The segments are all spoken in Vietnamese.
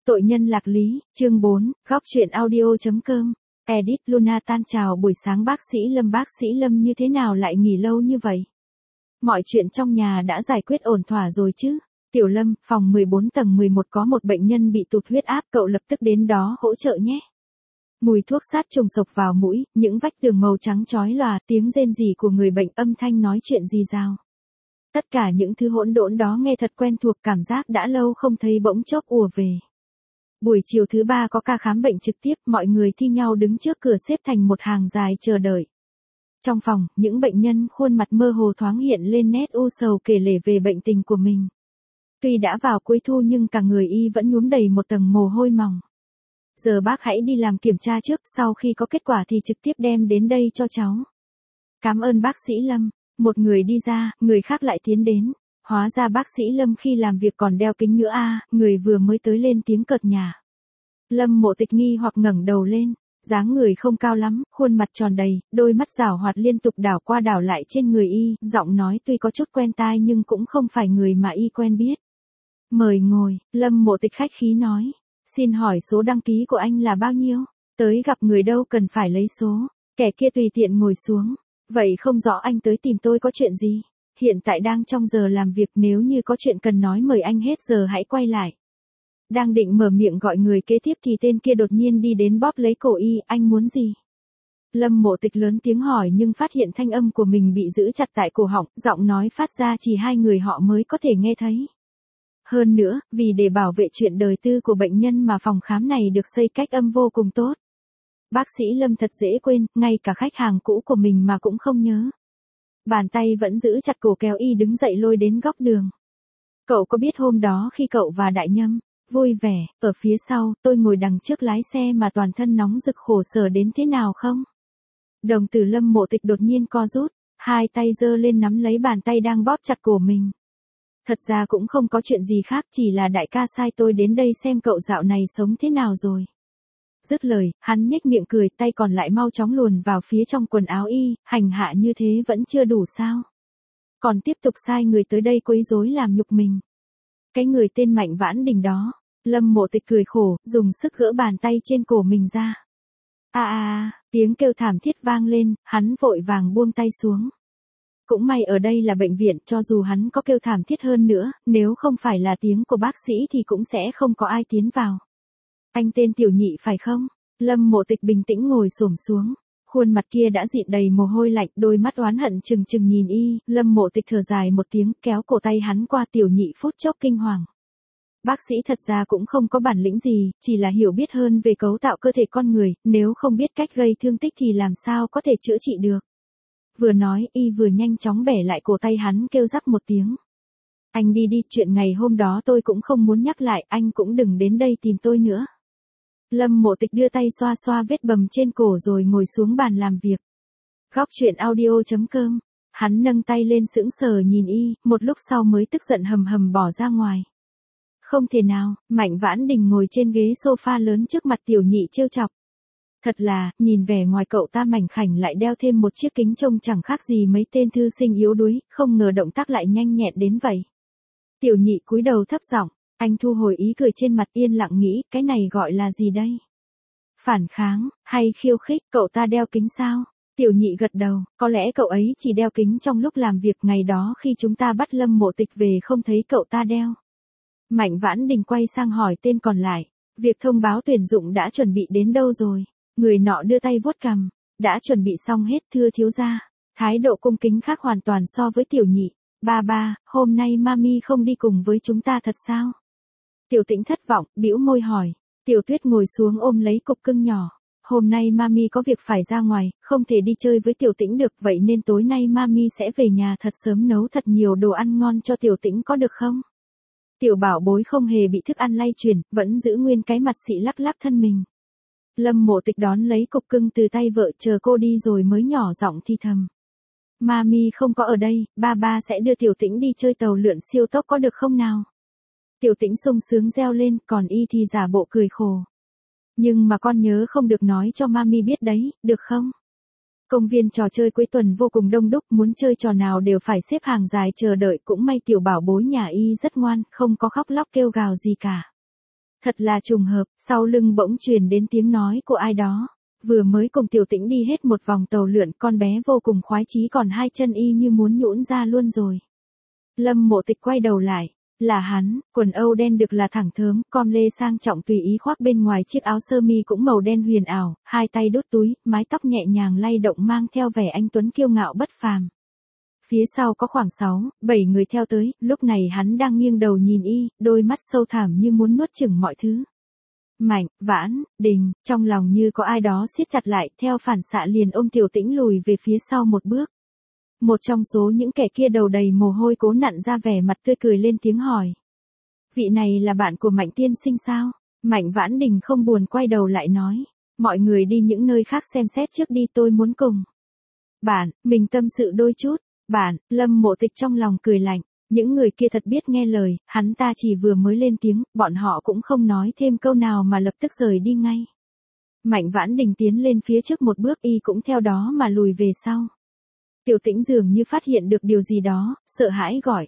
Tội nhân lạc lý, chương 4, góc truyện audio.com. Edit Luna tan chào buổi sáng bác sĩ Lâm như thế nào lại nghỉ lâu như vậy? Mọi chuyện trong nhà đã giải quyết ổn thỏa rồi chứ? Tiểu Lâm, phòng 14 tầng 11 có một bệnh nhân bị tụt huyết áp, cậu lập tức đến đó hỗ trợ nhé. Mùi thuốc sát trùng sộc vào mũi, những vách tường màu trắng chói lòa, tiếng rên rỉ của người bệnh, âm thanh nói chuyện rì rào. Tất cả những thứ hỗn độn đó nghe thật quen thuộc, cảm giác đã lâu không thấy bỗng chốc ùa về. Buổi chiều thứ ba có ca khám bệnh trực tiếp, mọi người thi nhau đứng trước cửa xếp thành một hàng dài chờ đợi. Trong phòng, những bệnh nhân khuôn mặt mơ hồ thoáng hiện lên nét u sầu kể lể về bệnh tình của mình. Tuy đã vào cuối thu nhưng cả người y vẫn nhuốm đầy một tầng mồ hôi mỏng. Giờ bác hãy đi làm kiểm tra trước, sau khi có kết quả thì trực tiếp đem đến đây cho cháu. Cảm ơn bác sĩ Lâm. Một người đi ra, người khác lại tiến đến. Hóa ra bác sĩ Lâm khi làm việc còn đeo kính nữa à, người vừa mới tới lên tiếng cợt nhả. Lâm Mộ Tịch nghi hoặc ngẩng đầu lên, dáng người không cao lắm, khuôn mặt tròn đầy, đôi mắt giảo hoạt liên tục đảo qua đảo lại trên người y, giọng nói tuy có chút quen tai nhưng cũng không phải người mà y quen biết. Mời ngồi, Lâm Mộ Tịch khách khí nói, xin hỏi số đăng ký của anh là bao nhiêu? Tới gặp người đâu cần phải lấy số, kẻ kia tùy tiện ngồi xuống. Vậy không rõ anh tới tìm tôi có chuyện gì? Hiện tại đang trong giờ làm việc, nếu như có chuyện cần nói mời anh hết giờ hãy quay lại. Đang định mở miệng gọi người kế tiếp thì tên kia đột nhiên đi đến bóp lấy cổ y, anh muốn gì? Lâm Mộ Tịch lớn tiếng hỏi nhưng phát hiện thanh âm của mình bị giữ chặt tại cổ họng, giọng nói phát ra chỉ hai người họ mới có thể nghe thấy. Hơn nữa, vì để bảo vệ chuyện đời tư của bệnh nhân mà phòng khám này được xây cách âm vô cùng tốt. Bác sĩ Lâm thật dễ quên, ngay cả khách hàng cũ của mình mà cũng không nhớ. Bàn tay vẫn giữ chặt cổ kéo y đứng dậy lôi đến góc đường. Cậu có biết hôm đó khi cậu và Đại Nhâm vui vẻ, ở phía sau, tôi ngồi đằng trước lái xe mà toàn thân nóng rực khổ sở đến thế nào không? Đồng tử Lâm Mộ Tịch đột nhiên co rút, hai tay giơ lên nắm lấy bàn tay đang bóp chặt cổ mình. Thật ra cũng không có chuyện gì khác, chỉ là đại ca sai tôi đến đây xem cậu dạo này sống thế nào rồi. Dứt lời, hắn nhếch miệng cười, tay còn lại mau chóng luồn vào phía trong quần áo y, hành hạ như thế vẫn chưa đủ sao? Còn tiếp tục sai người tới đây quấy rối làm nhục mình. Cái người tên Mạnh Vãn Đình đó, Lâm Mộ Tịch cười khổ, dùng sức gỡ bàn tay trên cổ mình ra. Tiếng kêu thảm thiết vang lên, hắn vội vàng buông tay xuống. Cũng may ở đây là bệnh viện, cho dù hắn có kêu thảm thiết hơn nữa, nếu không phải là tiếng của bác sĩ thì cũng sẽ không có ai tiến vào. Anh tên Tiểu Nhị phải không? Lâm Mộ Tịch bình tĩnh ngồi xổm xuống. Khuôn mặt kia đã dịn đầy mồ hôi lạnh, đôi mắt oán hận trừng trừng nhìn y. Lâm Mộ Tịch thở dài một tiếng, kéo cổ tay hắn qua. Tiểu Nhị phút chốc kinh hoàng. Bác sĩ thật ra cũng không có bản lĩnh gì, chỉ là hiểu biết hơn về cấu tạo cơ thể con người, nếu không biết cách gây thương tích thì làm sao có thể chữa trị được. Vừa nói, y vừa nhanh chóng bẻ lại cổ tay hắn, kêu rắc một tiếng. Anh đi đi, chuyện ngày hôm đó tôi cũng không muốn nhắc lại, anh cũng đừng đến đây tìm tôi nữa. Lâm Mộ Tịch đưa tay xoa xoa vết bầm trên cổ rồi ngồi xuống bàn làm việc. Góc truyện audio.com. Hắn nâng tay lên sững sờ nhìn y, một lúc sau mới tức giận hầm hầm bỏ ra ngoài. Không thể nào, Mạnh Vãn Đình ngồi trên ghế sofa lớn trước mặt Tiểu Nhị trêu chọc. Thật là, nhìn vẻ ngoài cậu ta mảnh khảnh lại đeo thêm một chiếc kính trông chẳng khác gì mấy tên thư sinh yếu đuối, không ngờ động tác lại nhanh nhẹn đến vậy. Tiểu Nhị cúi đầu thấp giọng. Anh thu hồi ý cười trên mặt, yên lặng nghĩ, cái này gọi là gì đây? Phản kháng, hay khiêu khích, cậu ta đeo kính sao? Tiểu Nhị gật đầu, có lẽ cậu ấy chỉ đeo kính trong lúc làm việc, ngày đó khi chúng ta bắt Lâm Mộ Tịch về không thấy cậu ta đeo. Mạnh Vãn Đình quay sang hỏi tên còn lại, việc thông báo tuyển dụng đã chuẩn bị đến đâu rồi? Người nọ đưa tay vuốt cằm, đã chuẩn bị xong hết thưa thiếu gia. Thái độ cung kính khác hoàn toàn so với Tiểu Nhị. Ba, hôm nay Mami không đi cùng với chúng ta thật sao? Tiểu Tĩnh thất vọng, bĩu môi hỏi. Tiểu Tuyết ngồi xuống ôm lấy cục cưng nhỏ. Hôm nay Mami có việc phải ra ngoài, không thể đi chơi với Tiểu Tĩnh được, vậy nên tối nay Mami sẽ về nhà thật sớm nấu thật nhiều đồ ăn ngon cho Tiểu Tĩnh có được không? Tiểu Bảo Bối không hề bị thức ăn lay chuyển, vẫn giữ nguyên cái mặt xị lắc lắc thân mình. Lâm Mộ Tịch đón lấy cục cưng từ tay vợ, chờ cô đi rồi mới nhỏ giọng thì thầm. Mami không có ở đây, ba sẽ đưa Tiểu Tĩnh đi chơi tàu lượn siêu tốc có được không nào? Tiểu Tĩnh sung sướng reo lên, còn y thì giả bộ cười khổ. Nhưng mà con nhớ không được nói cho Mami biết đấy, được không? Công viên trò chơi cuối tuần vô cùng đông đúc, muốn chơi trò nào đều phải xếp hàng dài chờ đợi, cũng may Tiểu Bảo Bối nhà y rất ngoan, không có khóc lóc kêu gào gì cả. Thật là trùng hợp, sau lưng bỗng truyền đến tiếng nói của ai đó. Vừa mới cùng Tiểu Tĩnh đi hết một vòng tàu lượn, con bé vô cùng khoái chí còn hai chân y như muốn nhũn ra luôn rồi. Lâm Mộ Tịch quay đầu lại, là hắn, quần âu đen được là thẳng thớm, com lê sang trọng tùy ý khoác bên ngoài chiếc áo sơ mi cũng màu đen huyền ảo, hai tay đút túi, mái tóc nhẹ nhàng lay động mang theo vẻ anh tuấn kiêu ngạo bất phàm. Phía sau có khoảng 6-7 người theo tới, lúc này hắn đang nghiêng đầu nhìn y, đôi mắt sâu thẳm như muốn nuốt chửng mọi thứ. Mạnh, Vãn, Đình, trong lòng như có ai đó siết chặt lại, theo phản xạ liền ôm Tiểu Tĩnh lùi về phía sau một bước. Một trong số những kẻ kia đầu đầy mồ hôi cố nặn ra vẻ mặt tươi cười lên tiếng hỏi. Vị này là bạn của Mạnh tiên sinh sao? Mạnh Vãn Đình không buồn quay đầu lại nói. Mọi người đi những nơi khác xem xét trước đi, tôi muốn cùng. Bạn, mình tâm sự đôi chút. Bạn, Lâm Mộ Tịch trong lòng cười lạnh. Những người kia thật biết nghe lời, hắn ta chỉ vừa mới lên tiếng, bọn họ cũng không nói thêm câu nào mà lập tức rời đi ngay. Mạnh Vãn Đình tiến lên phía trước một bước, y cũng theo đó mà lùi về sau. Tiểu Tĩnh dường như phát hiện được điều gì đó, sợ hãi gọi.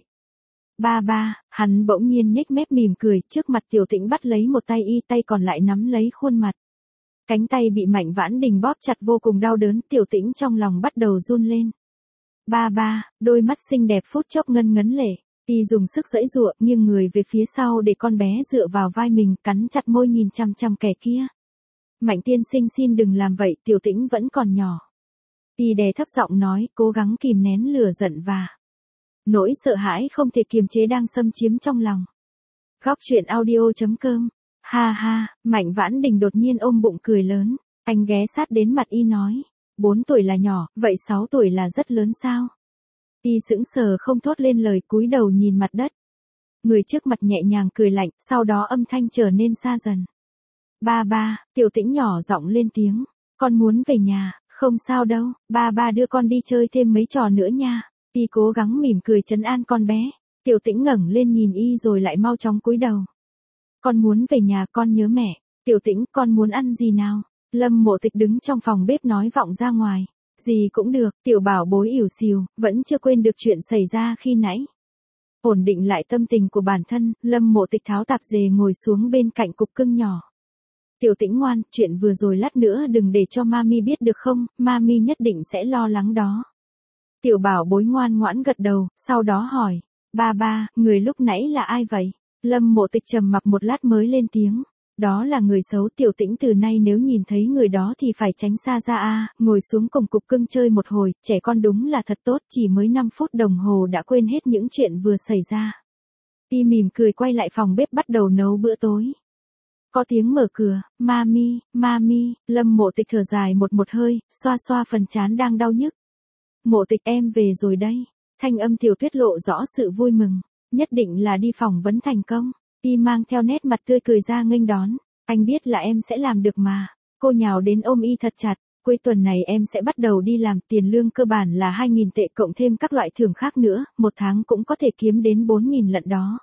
Ba ba, hắn bỗng nhiên nhếch mép mỉm cười, trước mặt Tiểu Tĩnh bắt lấy một tay y, tay còn lại nắm lấy khuôn mặt. Cánh tay bị Mạnh Vãn Đình bóp chặt vô cùng đau đớn, Tiểu Tĩnh trong lòng bắt đầu run lên. Ba ba, đôi mắt xinh đẹp phút chốc ngân ngấn lệ, y dùng sức giãy giụa, nghiêng người về phía sau để con bé dựa vào vai mình, cắn chặt môi nhìn chằm chằm kẻ kia. Mạnh tiên sinh xin đừng làm vậy, Tiểu Tĩnh vẫn còn nhỏ. Y đè thấp giọng nói, cố gắng kìm nén lửa giận và nỗi sợ hãi không thể kiềm chế đang xâm chiếm trong lòng. Góc truyện audio.com. Ha ha, Mạnh Vãn Đình đột nhiên ôm bụng cười lớn, anh ghé sát đến mặt y nói. 4 tuổi là nhỏ, vậy 6 tuổi là rất lớn sao? Y sững sờ không thốt lên lời, cúi đầu nhìn mặt đất. Người trước mặt nhẹ nhàng cười lạnh, sau đó âm thanh trở nên xa dần. Ba ba, Tiểu Tĩnh nhỏ giọng lên tiếng, con muốn về nhà. Không sao đâu, ba ba đưa con đi chơi thêm mấy trò nữa nha. Y cố gắng mỉm cười trấn an con bé. Tiểu Tĩnh ngẩng lên nhìn y rồi lại mau chóng cúi đầu. Con muốn về nhà, con nhớ mẹ. Tiểu Tĩnh, con muốn ăn gì nào? Lâm Mộ Tịch đứng trong phòng bếp nói vọng ra ngoài. Gì cũng được, tiểu bảo bối ỉu xìu, vẫn chưa quên được chuyện xảy ra khi nãy. Ổn định lại tâm tình của bản thân, Lâm Mộ Tịch tháo tạp dề ngồi xuống bên cạnh cục cưng nhỏ. Tiểu Tĩnh ngoan, chuyện vừa rồi lát nữa đừng để cho mami biết được không, mami nhất định sẽ lo lắng đó. Tiểu bảo bối ngoan ngoãn gật đầu, sau đó hỏi. Ba ba, người lúc nãy là ai vậy? Lâm Mộ Tịch trầm mặc một lát mới lên tiếng. Đó là người xấu, Tiểu Tĩnh từ nay nếu nhìn thấy người đó thì phải tránh xa ra a. Ngồi xuống cùng cục cưng chơi một hồi, trẻ con đúng là thật tốt, chỉ mới 5 phút đồng hồ đã quên hết những chuyện vừa xảy ra. Y mỉm cười quay lại phòng bếp bắt đầu nấu bữa tối. Có tiếng mở cửa, mami, mami, Lâm Mộ Tịch thở dài một hơi, xoa xoa phần trán đang đau nhức. Mộ Tịch em về rồi đây. Thanh âm Tiểu Tuyết lộ rõ sự vui mừng, nhất định là đi phỏng vấn thành công. Y mang theo nét mặt tươi cười ra nghênh đón. Anh biết là em sẽ làm được mà. Cô nhào đến ôm y thật chặt. Cuối tuần này em sẽ bắt đầu đi làm, tiền lương cơ bản là 2.000 tệ cộng thêm các loại thưởng khác nữa, một tháng cũng có thể kiếm đến 4.000 lận đó.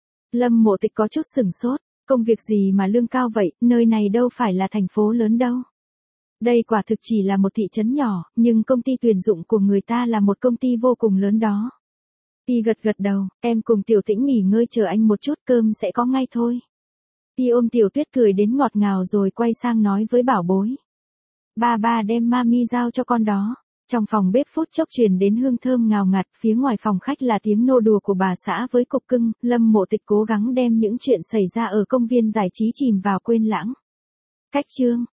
Lâm Mộ Tịch có chút sửng sốt. Công việc gì mà lương cao vậy, nơi này đâu phải là thành phố lớn đâu. Đây quả thực chỉ là một thị trấn nhỏ, nhưng công ty tuyển dụng của người ta là một công ty vô cùng lớn đó. Y gật gật đầu, em cùng Tiểu Tĩnh nghỉ ngơi chờ anh một chút, cơm sẽ có ngay thôi. Y ôm Tiểu Tuyết cười đến ngọt ngào rồi quay sang nói với bảo bối. Ba ba đem mami giao cho con đó. Trong phòng bếp phút chốc truyền đến hương thơm ngào ngạt, phía ngoài phòng khách là tiếng nô đùa của bà xã với cục cưng. Lâm Mộ Tịch cố gắng đem những chuyện xảy ra ở công viên giải trí chìm vào quên lãng. Cách chương